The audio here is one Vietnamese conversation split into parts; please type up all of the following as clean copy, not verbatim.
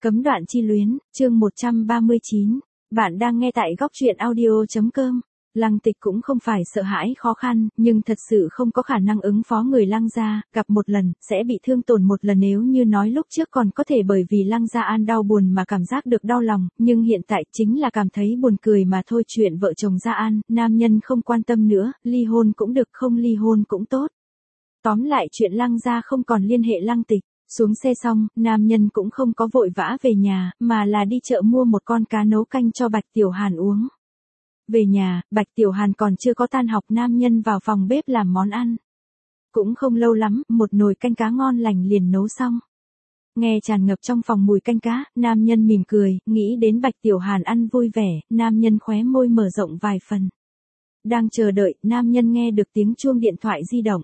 Cấm đoạn chi luyến, chương 139. Bạn đang nghe tại góc truyện audio.com. Lăng Tịch cũng không phải sợ hãi khó khăn, nhưng thật sự không có khả năng ứng phó người Lăng gia, gặp một lần, sẽ bị thương tổn một lần nếu như nói lúc trước còn có thể bởi vì Lăng Gia An đau buồn mà cảm giác được đau lòng, nhưng hiện tại chính là cảm thấy buồn cười mà thôi. Chuyện vợ chồng Gia An, nam nhân không quan tâm nữa, ly hôn cũng được, không ly hôn cũng tốt. Tóm lại chuyện Lăng gia không còn liên hệ Lăng Tịch. Xuống xe xong, nam nhân cũng không có vội vã về nhà, mà là đi chợ mua một con cá nấu canh cho Bạch Tiểu Hàn uống. Về nhà, Bạch Tiểu Hàn còn chưa có tan học, nam nhân vào phòng bếp làm món ăn. Cũng không lâu lắm, một nồi canh cá ngon lành liền nấu xong. Nghe tràn ngập trong phòng mùi canh cá, nam nhân mỉm cười, nghĩ đến Bạch Tiểu Hàn ăn vui vẻ, nam nhân khóe môi mở rộng vài phần. Đang chờ đợi, nam nhân nghe được tiếng chuông điện thoại di động.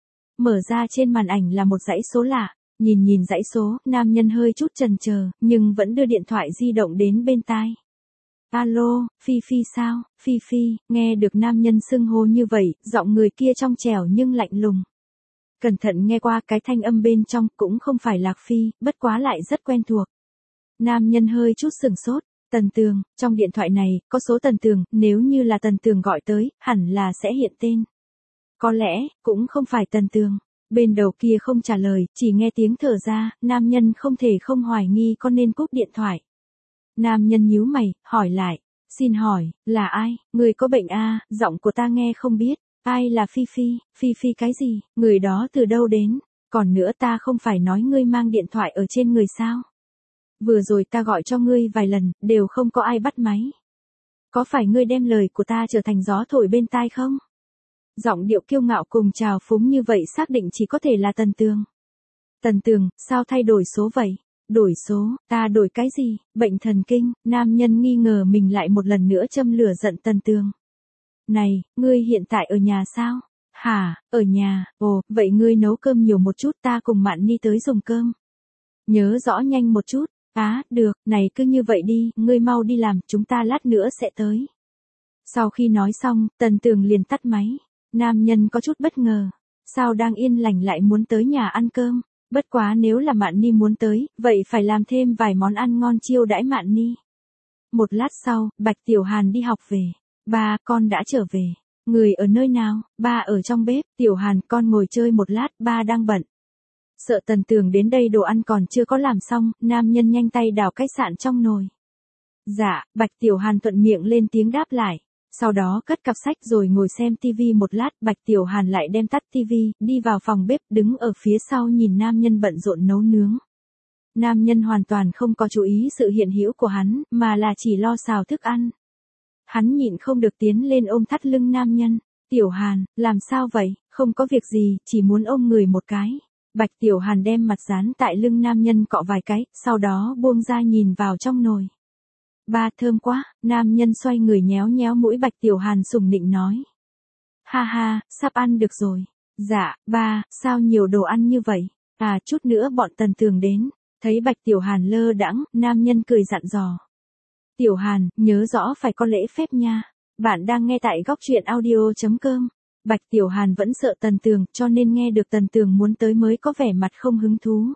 Mở ra trên màn ảnh là một dãy số lạ. Nhìn dãy số, nam nhân hơi chút chần chờ, nhưng vẫn đưa điện thoại di động đến bên tai. Alo, Phi Phi sao? Phi Phi, nghe được nam nhân xưng hô như vậy, giọng người kia trong trẻo nhưng lạnh lùng. Cẩn thận nghe qua cái thanh âm bên trong, cũng không phải Lạc Phi, bất quá lại rất quen thuộc. Nam nhân hơi chút sửng sốt, Tần Tường, trong điện thoại này, có số Tần Tường, nếu như là Tần Tường gọi tới, hẳn là sẽ hiện tên. Có lẽ, cũng không phải Tần Tường. Bên đầu kia không trả lời, chỉ nghe tiếng thở ra, nam nhân không thể không hoài nghi có nên cúp điện thoại. Nam nhân nhíu mày, hỏi lại, xin hỏi, là ai, người có bệnh à, giọng của ta nghe không biết, ai là Phi Phi, Phi Phi cái gì, người đó từ đâu đến, còn nữa ta không phải nói ngươi mang điện thoại ở trên người sao. Vừa rồi ta gọi cho ngươi vài lần, đều không có ai bắt máy. Có phải ngươi đem lời của ta trở thành gió thổi bên tai không? Giọng điệu kiêu ngạo cùng trào phúng như vậy xác định chỉ có thể là Tần Tường. Tần Tường, sao thay đổi số vậy? Đổi số, ta đổi cái gì? Bệnh thần kinh, nam nhân nghi ngờ mình lại một lần nữa châm lửa giận Tần Tường. Này, ngươi hiện tại ở nhà sao? Hả, ở nhà, ồ, vậy ngươi nấu cơm nhiều một chút, ta cùng Mạn Ni tới dùng cơm. Nhớ rõ nhanh một chút, được, này cứ như vậy đi, ngươi mau đi làm, chúng ta lát nữa sẽ tới. Sau khi nói xong, Tần Tường liền tắt máy. Nam nhân có chút bất ngờ, sao đang yên lành lại muốn tới nhà ăn cơm, bất quá nếu là Mạn Ni muốn tới, vậy phải làm thêm vài món ăn ngon chiêu đãi Mạn Ni. Một lát sau, Bạch Tiểu Hàn đi học về, ba, con đã trở về, người ở nơi nào, ba ở trong bếp, Tiểu Hàn con ngồi chơi một lát, ba đang bận. Sợ Tần Tường đến đây đồ ăn còn chưa có làm xong, nam nhân nhanh tay đảo cái sạn trong nồi. Dạ, Bạch Tiểu Hàn thuận miệng lên tiếng đáp lại. Sau đó cất cặp sách rồi ngồi xem tivi một lát, Bạch Tiểu Hàn lại đem tắt tivi, đi vào phòng bếp, đứng ở phía sau nhìn nam nhân bận rộn nấu nướng. Nam nhân hoàn toàn không có chú ý sự hiện hữu của hắn, mà là chỉ lo xào thức ăn. Hắn nhịn không được tiến lên ôm thắt lưng nam nhân. Tiểu Hàn, làm sao vậy? Không có việc gì, chỉ muốn ôm người một cái. Bạch Tiểu Hàn đem mặt dán tại lưng nam nhân cọ vài cái, sau đó buông ra nhìn vào trong nồi. Ba, thơm quá, nam nhân xoay người nhéo nhéo mũi Bạch Tiểu Hàn sủng nịnh nói. Ha ha, sắp ăn được rồi. Dạ, ba, sao nhiều đồ ăn như vậy? Chút nữa bọn Tần Tường đến. Thấy Bạch Tiểu Hàn lơ đãng, nam nhân cười dặn dò. Tiểu Hàn, nhớ rõ phải có lễ phép nha. Bạn đang nghe tại góc truyện audio.com. Bạch Tiểu Hàn vẫn sợ Tần Tường, cho nên nghe được Tần Tường muốn tới mới có vẻ mặt không hứng thú.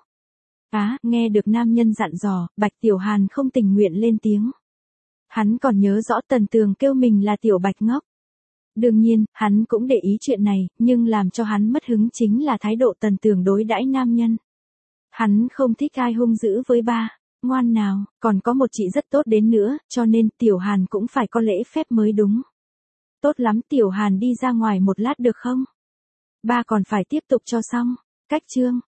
Nghe được nam nhân dặn dò, Bạch Tiểu Hàn không tình nguyện lên tiếng. Hắn còn nhớ rõ Tần Tường kêu mình là Tiểu Bạch ngốc. Đương nhiên, hắn cũng để ý chuyện này, nhưng làm cho hắn mất hứng chính là thái độ Tần Tường đối đãi nam nhân. Hắn không thích ai hung dữ với ba, ngoan nào, còn có một chị rất tốt đến nữa, cho nên Tiểu Hàn cũng phải có lễ phép mới đúng. Tốt lắm, Tiểu Hàn đi ra ngoài một lát được không? Ba còn phải tiếp tục cho xong. Cách chương.